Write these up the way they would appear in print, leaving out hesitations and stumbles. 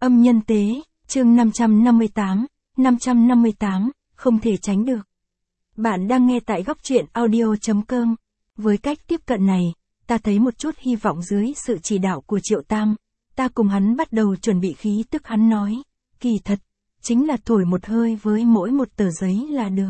Âm nhân tế, chương 558, không thể tránh được. Bạn đang nghe tại góc truyện audio.com. Với cách tiếp cận này, ta thấy một chút hy vọng dưới sự chỉ đạo của Triệu Tam. Ta cùng hắn bắt đầu chuẩn bị khí tức hắn nói, kỳ thật, chính là thổi một hơi với mỗi một tờ giấy là được.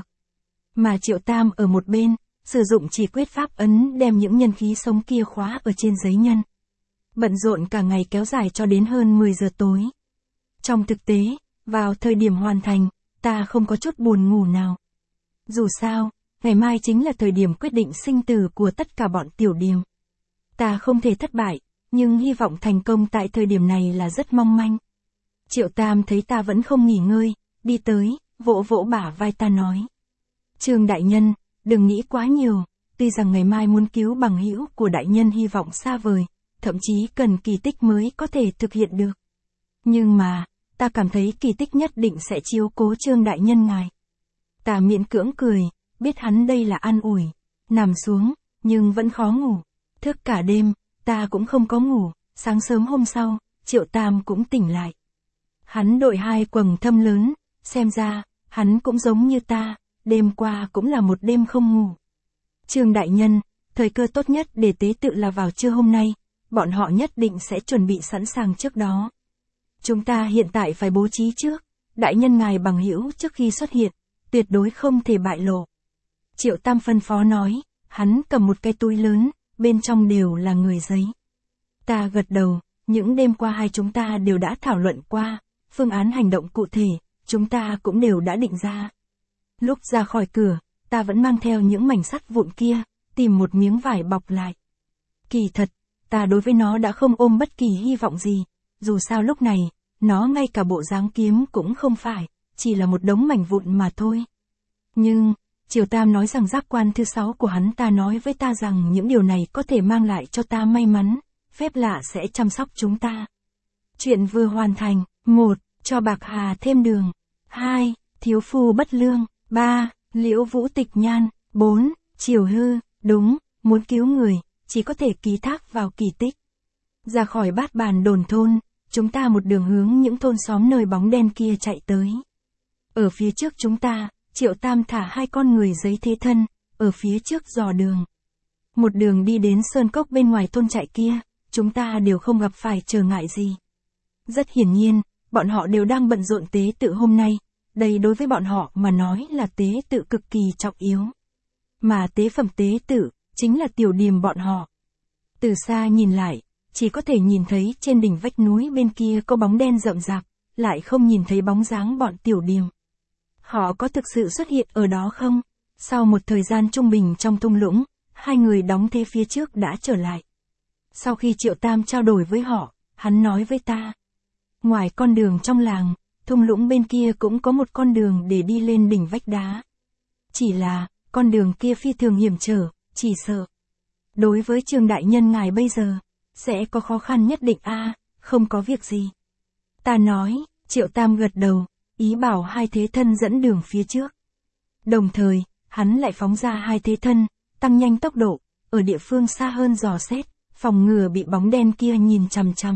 Mà Triệu Tam ở một bên, sử dụng chỉ quyết pháp ấn đem những nhân khí sống kia khóa ở trên giấy nhân. Bận rộn cả ngày kéo dài cho đến hơn 10 giờ tối. Trong thực tế, vào thời điểm hoàn thành, ta không có chút buồn ngủ nào. Dù sao, ngày mai chính là thời điểm quyết định sinh tử của tất cả bọn tiểu điềm. Ta không thể thất bại, nhưng hy vọng thành công tại thời điểm này là rất mong manh. Triệu Tam thấy ta vẫn không nghỉ ngơi, đi tới, vỗ vỗ bả vai ta nói. Trương đại nhân, đừng nghĩ quá nhiều, tuy rằng ngày mai muốn cứu bằng hữu của đại nhân hy vọng xa vời, thậm chí cần kỳ tích mới có thể thực hiện được. Nhưng mà, ta cảm thấy kỳ tích nhất định sẽ chiếu cố Trương đại nhân ngài. Ta miễn cưỡng cười, biết hắn đây là an ủi, nằm xuống, nhưng vẫn khó ngủ. Thức cả đêm, ta cũng không có ngủ, sáng sớm hôm sau, Triệu Tam cũng tỉnh lại. Hắn đội 2 quầng thâm lớn, xem ra, hắn cũng giống như ta, đêm qua cũng là một đêm không ngủ. Trương đại nhân, thời cơ tốt nhất để tế tự là vào trưa hôm nay, bọn họ nhất định sẽ chuẩn bị sẵn sàng trước đó. Chúng ta hiện tại phải bố trí trước, đại nhân ngài bằng hữu trước khi xuất hiện, tuyệt đối không thể bại lộ. Triệu Tam phân phó nói, hắn cầm một cái túi lớn, bên trong đều là người giấy. Ta gật đầu, những đêm qua hai chúng ta đều đã thảo luận qua, phương án hành động cụ thể, chúng ta cũng đều đã định ra. Lúc ra khỏi cửa, ta vẫn mang theo những mảnh sắt vụn kia, tìm một miếng vải bọc lại. Kỳ thật, ta đối với nó đã không ôm bất kỳ hy vọng gì, dù sao lúc này, nó ngay cả bộ dáng kiếm cũng không phải, chỉ là một đống mảnh vụn mà thôi. Nhưng, Triều Tam nói rằng giác quan thứ 6 của hắn ta nói với ta rằng những điều này có thể mang lại cho ta may mắn, phép lạ sẽ chăm sóc chúng ta. Chuyện vừa hoàn thành, 1. Cho bạc hà thêm đường, 2. Thiếu phu bất lương, 3. Liễu vũ tịch nhan, 4. Triều hư, đúng, muốn cứu người, chỉ có thể ký thác vào kỳ tích. Ra khỏi Bát Bàn đồn thôn, chúng ta một đường hướng những thôn xóm nơi bóng đen kia chạy tới. Ở phía trước chúng ta, Triệu Tam thả 2 con người giấy thế thân, ở phía trước dò đường. Một đường đi đến sơn cốc bên ngoài thôn trại kia, chúng ta đều không gặp phải trở ngại gì. Rất hiển nhiên, bọn họ đều đang bận rộn tế tự hôm nay, đây đối với bọn họ mà nói là tế tự cực kỳ trọng yếu. Mà tế phẩm tế tự, chính là tiểu điềm bọn họ. Từ xa nhìn lại, chỉ có thể nhìn thấy trên đỉnh vách núi bên kia có bóng đen rậm rạp, lại không nhìn thấy bóng dáng bọn tiểu điềm. Họ có thực sự xuất hiện ở đó không? Sau một thời gian trung bình trong thung lũng, 2 người đóng thế phía trước đã trở lại. Sau khi Triệu Tam trao đổi với họ, hắn nói với ta. Ngoài con đường trong làng, thung lũng bên kia cũng có một con đường để đi lên đỉnh vách đá. Chỉ là, con đường kia phi thường hiểm trở, chỉ sợ. Đối với Trương đại nhân ngài bây giờ, sẽ có khó khăn nhất định không có việc gì. Ta nói, Triệu Tam gật đầu, ý bảo 2 thế thân dẫn đường phía trước. Đồng thời, hắn lại phóng ra 2 thế thân, tăng nhanh tốc độ, ở địa phương xa hơn dò xét, phòng ngừa bị bóng đen kia nhìn chằm chằm.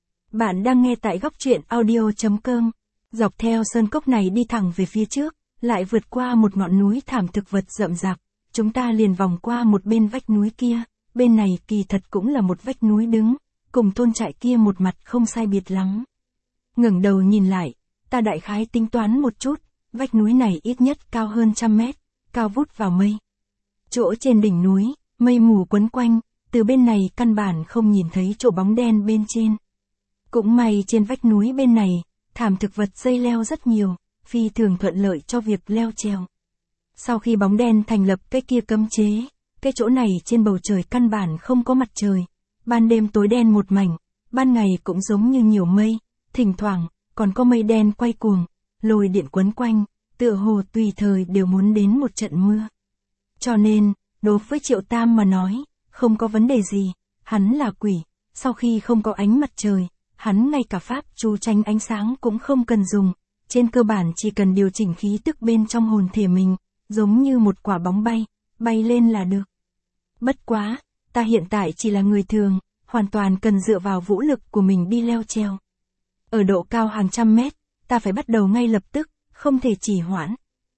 Bạn đang nghe tại góc truyện audio.com. Dọc theo sơn cốc này đi thẳng về phía trước, lại vượt qua một ngọn núi thảm thực vật rậm rạp, chúng ta liền vòng qua một bên vách núi kia, bên này kỳ thật cũng là một vách núi đứng, cùng thôn trại kia một mặt không sai biệt lắm. Ngẩng đầu nhìn lại, ta đại khái tính toán một chút, vách núi này ít nhất cao hơn 100 mét, cao vút vào mây. Chỗ trên đỉnh núi, mây mù quấn quanh, từ bên này căn bản không nhìn thấy chỗ bóng đen bên trên. Cũng may trên vách núi bên này, thảm thực vật dây leo rất nhiều, phi thường thuận lợi cho việc leo trèo. Sau khi bóng đen thành lập cái kia cấm chế, cái chỗ này trên bầu trời căn bản không có mặt trời, ban đêm tối đen một mảnh, ban ngày cũng giống như nhiều mây, thỉnh thoảng còn có mây đen quay cuồng, lôi điện quấn quanh, tựa hồ tùy thời đều muốn đến một trận mưa. Cho nên, đối với Triệu Tam mà nói, không có vấn đề gì, hắn là quỷ, sau khi không có ánh mặt trời, hắn ngay cả pháp chú tránh ánh sáng cũng không cần dùng, trên cơ bản chỉ cần điều chỉnh khí tức bên trong hồn thể mình, giống như một quả bóng bay lên là được. Bất quá, ta hiện tại chỉ là người thường, hoàn toàn cần dựa vào vũ lực của mình đi leo trèo. Ở độ cao hàng trăm mét, ta phải bắt đầu ngay lập tức, không thể trì hoãn.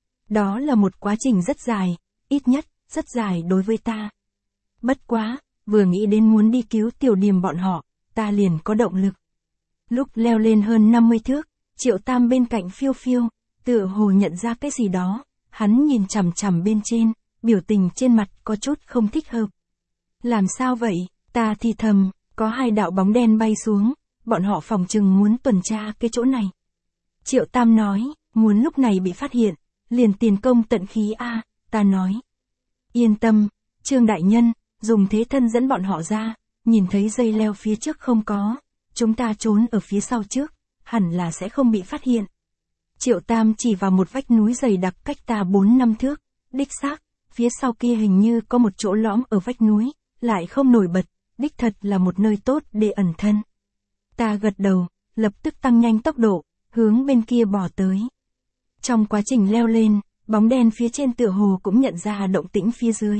Đó là một quá trình rất dài, ít nhất, rất dài đối với ta. Bất quá, vừa nghĩ đến muốn đi cứu Tiểu Điềm bọn họ, ta liền có động lực. Lúc leo lên hơn 50 thước, Triệu Tam bên cạnh phiêu phiêu, tựa hồ nhận ra cái gì đó, hắn nhìn chằm chằm bên trên, biểu tình trên mặt có chút không thích hợp. Làm sao vậy? Ta thì thầm, có hai đạo bóng đen bay xuống, bọn họ phòng chừng muốn tuần tra cái chỗ này. Triệu Tam nói, muốn lúc này bị phát hiện, liền tiền công tận khí a. Ta nói. Yên tâm, Trương đại nhân, dùng thế thân dẫn bọn họ ra, nhìn thấy dây leo phía trước không có, chúng ta trốn ở phía sau trước, hẳn là sẽ không bị phát hiện. Triệu Tam chỉ vào một vách núi dày đặc cách ta 4-5 thước, đích xác, phía sau kia hình như có một chỗ lõm ở vách núi, lại không nổi bật, đích thật là một nơi tốt để ẩn thân. Ta gật đầu, lập tức tăng nhanh tốc độ, hướng bên kia bò tới. Trong quá trình leo lên, bóng đen phía trên tựa hồ cũng nhận ra động tĩnh phía dưới.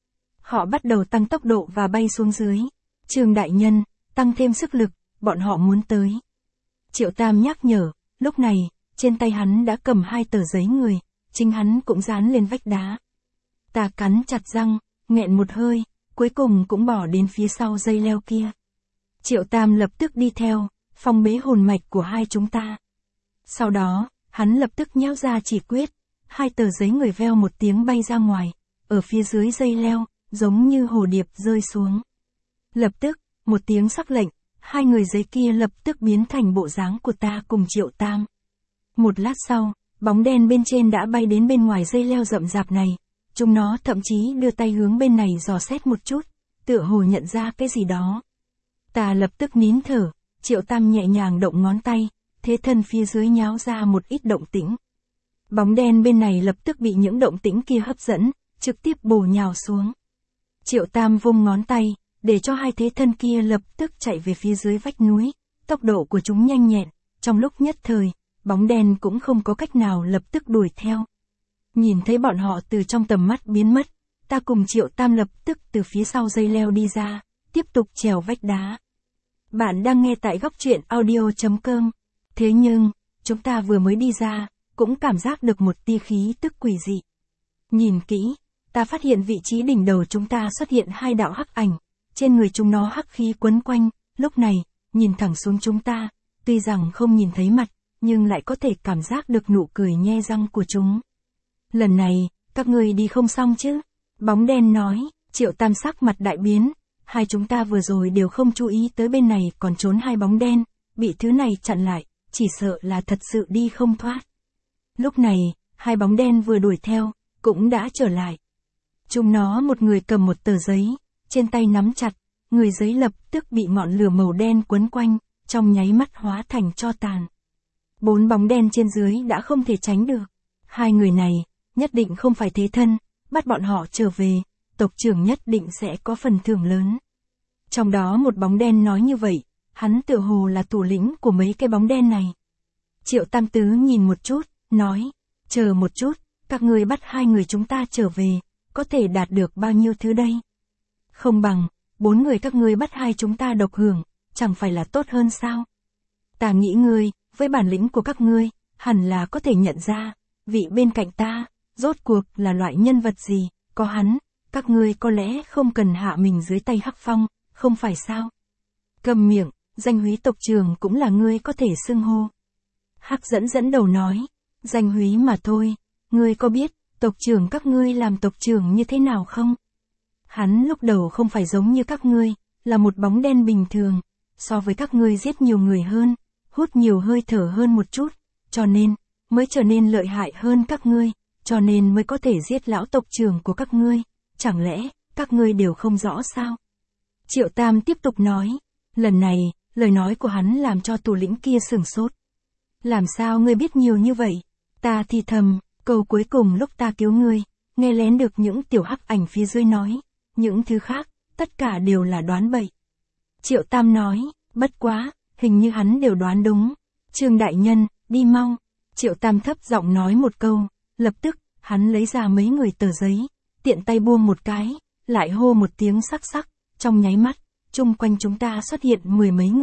Họ bắt đầu tăng tốc độ và bay xuống dưới. Trương đại nhân, tăng thêm sức lực, bọn họ muốn tới. Triệu Tam nhắc nhở, lúc này, trên tay hắn đã cầm 2 tờ giấy người, chính hắn cũng dán lên vách đá. Ta cắn chặt răng, nghẹn một hơi, cuối cùng cũng bỏ đến phía sau dây leo kia. Triệu Tam lập tức đi theo, phong bế hồn mạch của hai chúng ta. Sau đó, hắn lập tức nhéo ra chỉ quyết, 2 tờ giấy người veo một tiếng bay ra ngoài, ở phía dưới dây leo, giống như hồ điệp rơi xuống. Lập tức, một tiếng sắc lệnh, 2 người giấy kia lập tức biến thành bộ dáng của ta cùng Triệu Tam. Một lát sau, bóng đen bên trên đã bay đến bên ngoài dây leo rậm rạp này, chúng nó thậm chí đưa tay hướng bên này dò xét một chút, tựa hồ nhận ra cái gì đó. Ta lập tức nín thở, Triệu Tam nhẹ nhàng động ngón tay, thế thân phía dưới nháo ra một ít động tĩnh. Bóng đen bên này lập tức bị những động tĩnh kia hấp dẫn, trực tiếp bổ nhào xuống. Triệu Tam vung ngón tay, để cho 2 thế thân kia lập tức chạy về phía dưới vách núi, tốc độ của chúng nhanh nhẹn, trong lúc nhất thời, bóng đen cũng không có cách nào lập tức đuổi theo. Nhìn thấy bọn họ từ trong tầm mắt biến mất, ta cùng Triệu Tam lập tức từ phía sau dây leo đi ra, tiếp tục trèo vách đá. Bạn đang nghe tại góc truyện audio.com. Thế nhưng, chúng ta vừa mới đi ra, cũng cảm giác được một tia khí tức quỷ dị. Nhìn kỹ, ta phát hiện vị trí đỉnh đầu chúng ta xuất hiện 2 đạo hắc ảnh, trên người chúng nó hắc khí quấn quanh, lúc này, nhìn thẳng xuống chúng ta, tuy rằng không nhìn thấy mặt, nhưng lại có thể cảm giác được nụ cười nhe răng của chúng. Lần này, các ngươi đi không xong chứ? Bóng đen nói. Triệu Tam sắc mặt đại biến, hai chúng ta vừa rồi đều không chú ý tới bên này còn trốn 2 bóng đen, bị thứ này chặn lại, chỉ sợ là thật sự đi không thoát. Lúc này, 2 bóng đen vừa đuổi theo, cũng đã trở lại. Chúng nó một người cầm một tờ giấy, trên tay nắm chặt, người giấy lập tức bị ngọn lửa màu đen quấn quanh, trong nháy mắt hóa thành tro tàn. 4 bóng đen trên dưới đã không thể tránh được. 2 người này, nhất định không phải thế thân, bắt bọn họ trở về, tộc trưởng nhất định sẽ có phần thưởng lớn. Trong đó một bóng đen nói như vậy, hắn tựa hồ là thủ lĩnh của mấy cái bóng đen này. Triệu Tam Tứ nhìn một chút, nói, chờ một chút, các ngươi bắt 2 người chúng ta trở về, có thể đạt được bao nhiêu thứ đây? Không bằng, 4 người các ngươi bắt 2 chúng ta độc hưởng, chẳng phải là tốt hơn sao? Ta nghĩ ngươi, với bản lĩnh của các ngươi, hẳn là có thể nhận ra, vị bên cạnh ta, rốt cuộc là loại nhân vật gì, có hắn, các ngươi có lẽ không cần hạ mình dưới tay Hắc Phong, không phải sao? Cầm miệng, danh húy tộc trưởng cũng là ngươi có thể xưng hô. Hắc dẫn đầu nói, danh húy mà thôi, ngươi có biết, tộc trưởng các ngươi làm tộc trưởng như thế nào không? Hắn lúc đầu không phải giống như các ngươi, là một bóng đen bình thường, so với các ngươi giết nhiều người hơn, hút nhiều hơi thở hơn một chút, cho nên, mới trở nên lợi hại hơn các ngươi, cho nên mới có thể giết lão tộc trưởng của các ngươi, chẳng lẽ, các ngươi đều không rõ sao? Triệu Tam tiếp tục nói, lần này, lời nói của hắn làm cho thủ lĩnh kia sửng sốt. Làm sao ngươi biết nhiều như vậy? Ta thì thầm, câu cuối cùng lúc ta cứu ngươi, nghe lén được những tiểu hắc ảnh phía dưới nói, những thứ khác, tất cả đều là đoán bậy. Triệu Tam nói, bất quá, hình như hắn đều đoán đúng. Trương đại nhân, đi mau. Triệu Tam thấp giọng nói một câu, lập tức, hắn lấy ra mấy người tờ giấy, tiện tay buông một cái, lại hô một tiếng sắc sắc, trong nháy mắt, chung quanh chúng ta xuất hiện 10 mấy người,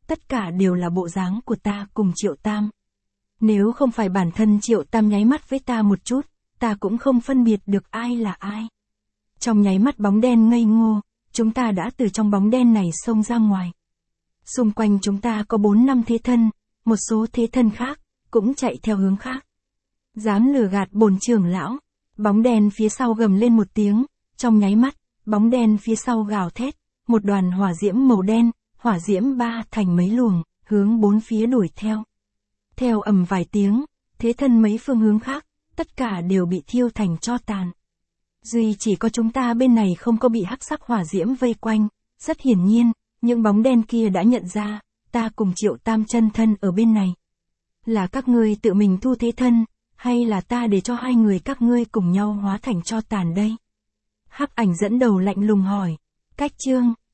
tất cả đều là bộ dáng của ta cùng Triệu Tam. Nếu không phải bản thân Triệu Tam nháy mắt với ta một chút, ta cũng không phân biệt được ai là ai. Trong nháy mắt bóng đen ngây ngô, chúng ta đã từ trong bóng đen này xông ra ngoài. Xung quanh chúng ta có 4-5 thế thân, một số thế thân khác, cũng chạy theo hướng khác. Dám lừa gạt bổn trưởng lão, bóng đen phía sau gầm lên một tiếng, trong nháy mắt, bóng đen phía sau gào thét, một đoàn hỏa diễm màu đen, hỏa diễm ba thành mấy luồng, hướng bốn phía đuổi theo. Theo ầm vài tiếng, thế thân mấy phương hướng khác, tất cả đều bị thiêu thành tro tàn. Duy chỉ có chúng ta bên này không có bị hắc sắc hỏa diễm vây quanh, rất hiển nhiên, những bóng đen kia đã nhận ra, ta cùng Triệu Tam chân thân ở bên này. Là các ngươi tự mình thu thế thân, hay là ta để cho hai người các ngươi cùng nhau hóa thành tro tàn đây? Hắc ảnh dẫn đầu lạnh lùng hỏi, Cách Chương,